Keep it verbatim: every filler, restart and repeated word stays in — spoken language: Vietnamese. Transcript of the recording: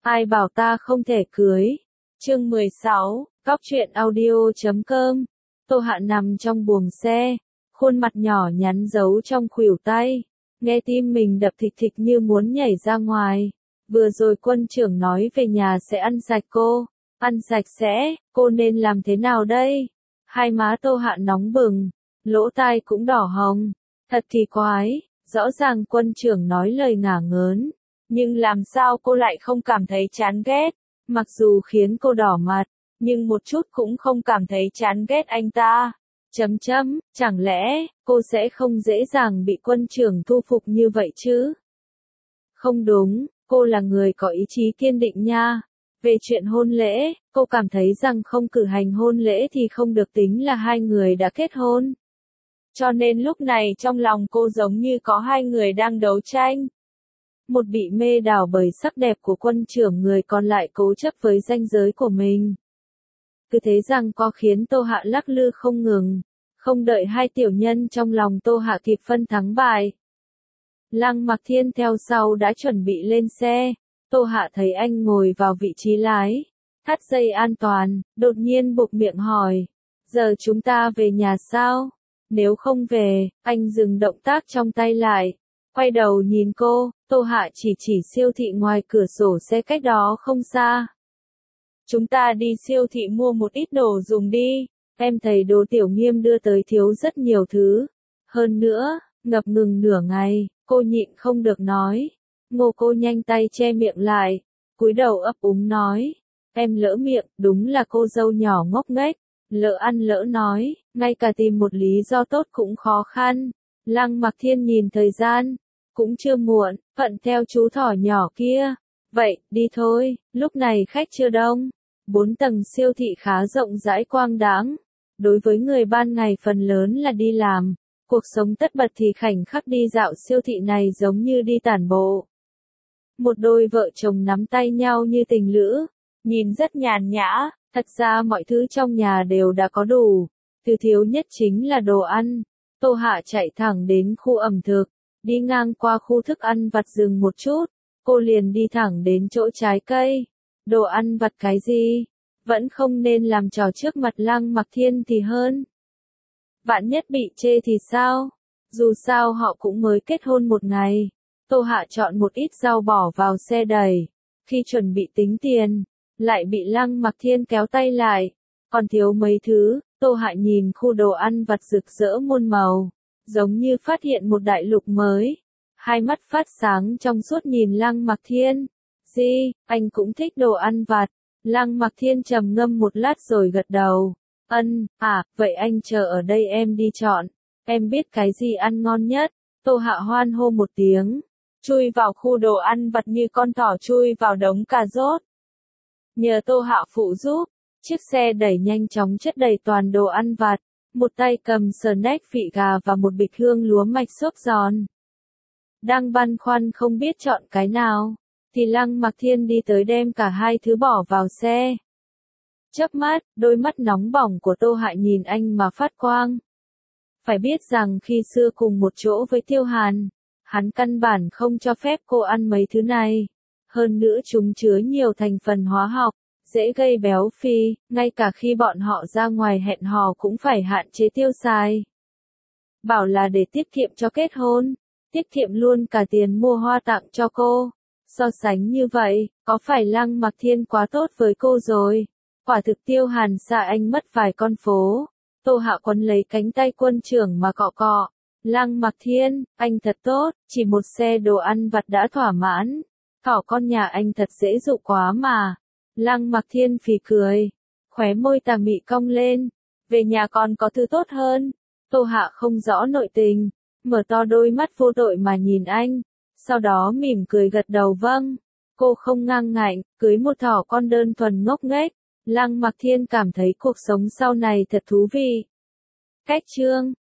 Ai bảo ta không thể cưới. Chương mười sáu, Góc truyện audio chấm com. Tô Hạ nằm trong buồng xe, khuôn mặt nhỏ nhắn giấu trong khuỷu tay, nghe tim mình đập thịch thịch như muốn nhảy ra ngoài. Vừa rồi quân trưởng nói về nhà sẽ ăn sạch cô, ăn sạch sẽ, cô nên làm thế nào đây? Hai má Tô Hạ nóng bừng, lỗ tai cũng đỏ hồng, thật kỳ quái, rõ ràng quân trưởng nói lời ngả ngớn, nhưng làm sao cô lại không cảm thấy chán ghét, mặc dù khiến cô đỏ mặt, nhưng một chút cũng không cảm thấy chán ghét anh ta. Chấm chấm, chẳng lẽ, cô sẽ không dễ dàng bị quân trưởng thu phục như vậy chứ? Không đúng, cô là người có ý chí kiên định nha. Về chuyện hôn lễ, cô cảm thấy rằng không cử hành hôn lễ thì không được tính là hai người đã kết hôn. Cho nên lúc này trong lòng cô giống như có hai người đang đấu tranh. Một bị mê đảo bởi sắc đẹp của quân trưởng, người còn lại cố chấp với ranh giới của mình. Cứ thế rằng có khiến Tô Hạ lắc lư không ngừng, không đợi hai tiểu nhân trong lòng Tô Hạ kịp phân thắng bại. Lăng Mặc Thiên theo sau đã chuẩn bị lên xe, Tô Hạ thấy anh ngồi vào vị trí lái, thắt dây an toàn, đột nhiên buộc miệng hỏi, giờ chúng ta về nhà sao? Nếu không về, anh dừng động tác trong tay lại, quay đầu nhìn cô, Tô Hạ chỉ chỉ siêu thị ngoài cửa sổ xe cách đó không xa. Chúng ta đi siêu thị mua một ít đồ dùng đi, em thấy đồ Tiểu Nghiêm đưa tới thiếu rất nhiều thứ. Hơn nữa, ngập ngừng nửa ngày, cô nhịn không được nói. Ngô cô nhanh tay che miệng lại, cúi đầu ấp úng nói. Em lỡ miệng, đúng là cô dâu nhỏ ngốc nghếch, lỡ ăn lỡ nói, ngay cả tìm một lý do tốt cũng khó khăn. Lăng Mặc Thiên nhìn thời gian, cũng chưa muộn, phận theo chú thỏ nhỏ kia. Vậy, đi thôi, lúc này khách chưa đông. Bốn tầng siêu thị khá rộng rãi quang đãng. Đối với người ban ngày phần lớn là đi làm, cuộc sống tất bật thì khoảnh khắc đi dạo siêu thị này giống như đi tản bộ. Một đôi vợ chồng nắm tay nhau như tình lữ, nhìn rất nhàn nhã, thật ra mọi thứ trong nhà đều đã có đủ, thứ thiếu nhất chính là đồ ăn. Tô Hạ chạy thẳng đến khu ẩm thực, đi ngang qua khu thức ăn vặt dừng một chút, cô liền đi thẳng đến chỗ trái cây. Đồ ăn vặt cái gì? Vẫn không nên làm trò trước mặt Lăng Mặc Thiên thì hơn. Vạn nhất bị chê thì sao? Dù sao họ cũng mới kết hôn một ngày. Tô Hạ chọn một ít rau bỏ vào xe đẩy. Khi chuẩn bị tính tiền, lại bị Lăng Mặc Thiên kéo tay lại. Còn thiếu mấy thứ, Tô Hạ nhìn khu đồ ăn vặt rực rỡ muôn màu, giống như phát hiện một đại lục mới. Hai mắt phát sáng trong suốt nhìn Lăng Mặc Thiên. Gì, anh cũng thích đồ ăn vặt. Lăng Mặc Thiên trầm ngâm một lát rồi gật đầu. Ân, à, vậy anh chờ ở đây em đi chọn. Em biết cái gì ăn ngon nhất. Tô Hạ hoan hô một tiếng, chui vào khu đồ ăn vặt như con thỏ chui vào đống cà rốt. Nhờ Tô Hạ phụ giúp, chiếc xe đẩy nhanh chóng chất đầy toàn đồ ăn vặt. Một tay cầm snack vị gà và một bịch hương lúa mạch xốp giòn. Đang băn khoăn không biết chọn cái nào, thì Lăng Mặc Thiên đi tới đem cả hai thứ bỏ vào xe. Chớp mắt, đôi mắt nóng bỏng của Tô Hạ nhìn anh mà phát quang. Phải biết rằng khi xưa cùng một chỗ với Tiêu Hàn, hắn căn bản không cho phép cô ăn mấy thứ này. Hơn nữa chúng chứa nhiều thành phần hóa học, dễ gây béo phì, ngay cả khi bọn họ ra ngoài hẹn hò cũng phải hạn chế tiêu xài. Bảo là để tiết kiệm cho kết hôn, tiết kiệm luôn cả tiền mua hoa tặng cho cô. So sánh như vậy, có phải Lăng Mặc Thiên quá tốt với cô rồi? Quả thực Tiêu Hàn xa anh mất vài con phố. Tô Hạ quấn lấy cánh tay quân trưởng mà cọ cọ. Lăng Mặc Thiên, anh thật tốt, chỉ một xe đồ ăn vặt đã thỏa mãn. Thỏ con nhà anh thật dễ dụ quá mà. Lăng Mặc Thiên phì cười, khóe môi tà mị cong lên. Về nhà còn có thứ tốt hơn. Tô Hạ không rõ nội tình, mở to đôi mắt vô tội mà nhìn anh. Sau đó mỉm cười gật đầu vâng. Cô không ngang ngạnh, cưới một thỏ con đơn thuần ngốc nghếch. Lăng Mặc Thiên cảm thấy cuộc sống sau này thật thú vị. Cách chương